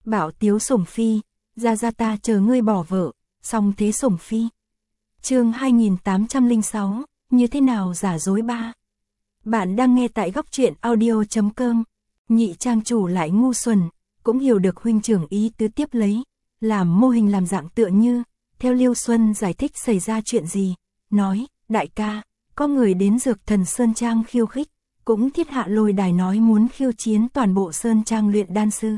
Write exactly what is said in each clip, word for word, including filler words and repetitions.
Bảo tiếu sủng phi, ra ra ta chờ ngươi bỏ vợ, xong thế sủng phi. Chương hai nghìn tám trăm lẻ sáu, như thế nào giả dối ba. Bạn đang nghe tại góc truyện audio chấm com. Nhị trang chủ lại ngu xuẩn, cũng hiểu được huynh trưởng ý tứ tiếp lấy, làm mô hình làm dạng tựa như, theo Liêu Xuân giải thích xảy ra chuyện gì, nói, đại ca, có người đến Dược Thần Sơn Trang khiêu khích, cũng thiết hạ lôi đài nói muốn khiêu chiến toàn bộ Sơn Trang luyện đan sư.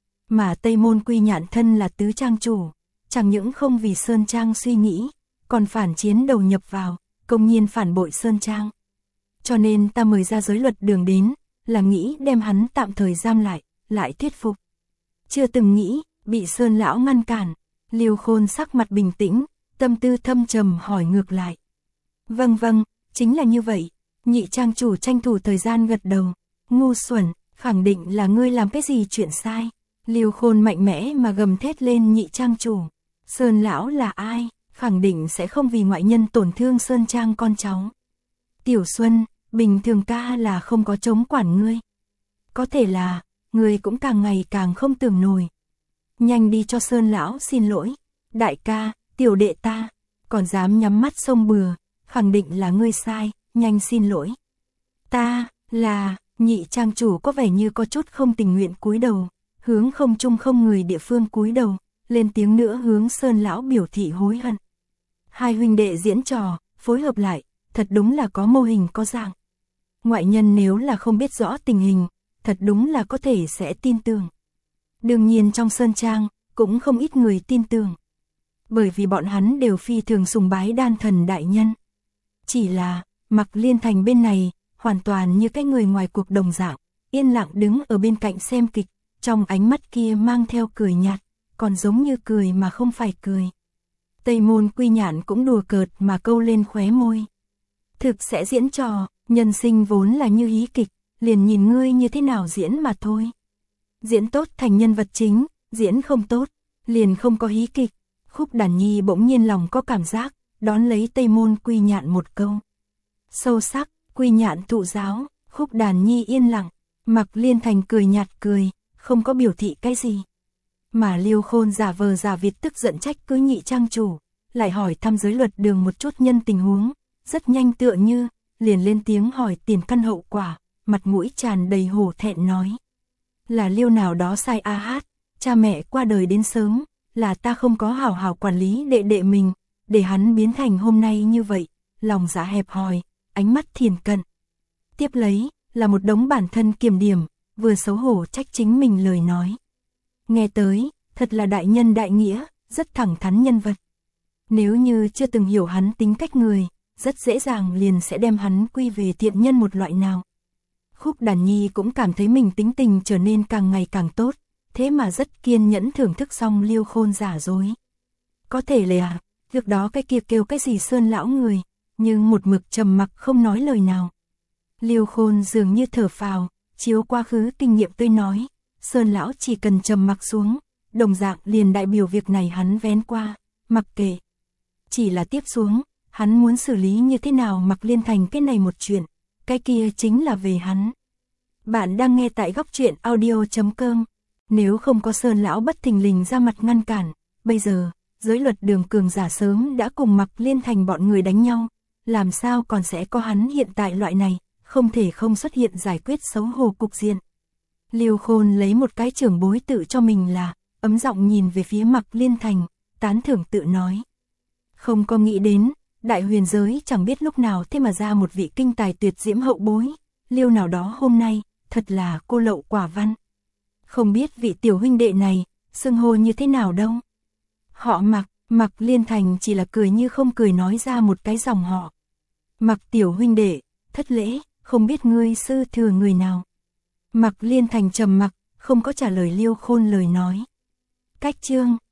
Mà Tây Môn Quy Nhạn thân là tứ trang chủ, chẳng những không vì Sơn Trang suy nghĩ, còn phản chiến đầu nhập vào, công nhiên phản bội Sơn Trang. Cho nên ta mời ra giới luật đường đến, là nghĩ đem hắn tạm thời giam lại, lại thuyết phục. Chưa từng nghĩ, bị Sơn lão ngăn cản, Liêu Khôn sắc mặt bình tĩnh, tâm tư thâm trầm hỏi ngược lại. Vâng vâng, chính là như vậy. Nhị trang chủ tranh thủ thời gian gật đầu. Ngu xuẩn, khẳng định là ngươi làm cái gì chuyện sai. Liêu Khôn mạnh mẽ mà gầm thét lên nhị trang chủ. Sơn lão là ai, khẳng định sẽ không vì ngoại nhân tổn thương Sơn Trang con cháu. Tiểu Xuân, bình thường ca là không có chống quản ngươi. Có thể là, ngươi cũng càng ngày càng không tưởng nổi. Nhanh đi cho Sơn lão xin lỗi. Đại ca, tiểu đệ ta, còn dám nhắm mắt xông bừa, khẳng định là ngươi sai, nhanh xin lỗi. Ta, là, nhị trang chủ có vẻ như có chút không tình nguyện cúi đầu, hướng không trung không người địa phương cúi đầu, lên tiếng nữa hướng Sơn lão biểu thị hối hận. Hai huynh đệ diễn trò, phối hợp lại, thật đúng là có mô hình có dạng. Ngoại nhân nếu là không biết rõ tình hình, thật đúng là có thể sẽ tin tưởng. Đương nhiên trong Sơn Trang, cũng không ít người tin tưởng. Bởi vì bọn hắn đều phi thường sùng bái đan thần đại nhân. Chỉ là, Mạc Liên Thành bên này, hoàn toàn như cái người ngoài cuộc đồng dạng, yên lặng đứng ở bên cạnh xem kịch, trong ánh mắt kia mang theo cười nhạt, còn giống như cười mà không phải cười. Tây Môn Quy Nhạn cũng đùa cợt mà câu lên khóe môi. Thực sẽ diễn trò, nhân sinh vốn là như hí kịch, liền nhìn ngươi như thế nào diễn mà thôi. Diễn tốt thành nhân vật chính, diễn không tốt, liền không có hí kịch. Khúc Đàn Nhi bỗng nhiên lòng có cảm giác, đón lấy Tây Môn Quy Nhạn một câu. Sâu sắc, Quy Nhạn thụ giáo, Khúc Đàn Nhi yên lặng, Mạc Liên Thành cười nhạt cười, không có biểu thị cái gì. Mà Liêu Khôn giả vờ giả vịt tức giận trách cứ nhị trang chủ, lại hỏi thăm giới luật đường một chút nhân tình huống, rất nhanh tựa như, liền lên tiếng hỏi tiền căn hậu quả, mặt mũi tràn đầy hổ thẹn nói. Là Liêu nào đó sai a hát, cha mẹ qua đời đến sớm, là ta không có hảo hảo quản lý đệ đệ mình, để hắn biến thành hôm nay như vậy, lòng dạ hẹp hòi, ánh mắt thiền cận. Tiếp lấy, là một đống bản thân kiềm điểm, vừa xấu hổ trách chính mình lời nói. Nghe tới, thật là đại nhân đại nghĩa, rất thẳng thắn nhân vật. Nếu như chưa từng hiểu hắn tính cách người, rất dễ dàng liền sẽ đem hắn quy về thiện nhân một loại nào. Khúc Đàn Nhi cũng cảm thấy mình tính tình trở nên càng ngày càng tốt, thế mà rất kiên nhẫn thưởng thức xong Liêu Khôn giả dối. Có thể là, việc đó cái kia kêu cái gì Sơn lão người, nhưng một mực trầm mặc không nói lời nào. Liêu Khôn dường như thở phào, chiếu quá khứ kinh nghiệm tôi nói, Sơn lão chỉ cần trầm mặc xuống, đồng dạng liền đại biểu việc này hắn vén qua, mặc kệ. Chỉ là tiếp xuống, hắn muốn xử lý như thế nào Mạc Liên Thành cái này một chuyện, cái kia chính là về hắn. Bạn đang nghe tại góc truyện audio chấm com. Nếu không có Sơn lão bất thình lình ra mặt ngăn cản, bây giờ, giới luật đường cường giả sớm đã cùng Mạc Liên Thành bọn người đánh nhau, làm sao còn sẽ có hắn hiện tại loại này, không thể không xuất hiện giải quyết xấu hổ cục diện. Liêu Khôn lấy một cái trưởng bối tự cho mình là, ấm giọng nhìn về phía Mạc Liên Thành, tán thưởng tự nói. Không có nghĩ đến, đại huyền giới chẳng biết lúc nào thế mà ra một vị kinh tài tuyệt diễm hậu bối, Liêu nào đó hôm nay, thật là cô lậu quả văn. Không biết vị tiểu huynh đệ này, xưng hô như thế nào đâu. Họ Mạc, Mạc Liên Thành chỉ là cười như không cười nói ra một cái dòng họ. Mạc tiểu huynh đệ, thất lễ, không biết ngươi sư thừa người nào. Mạc Liên Thành trầm mặc, không có trả lời Liêu Khôn lời nói. Cách chương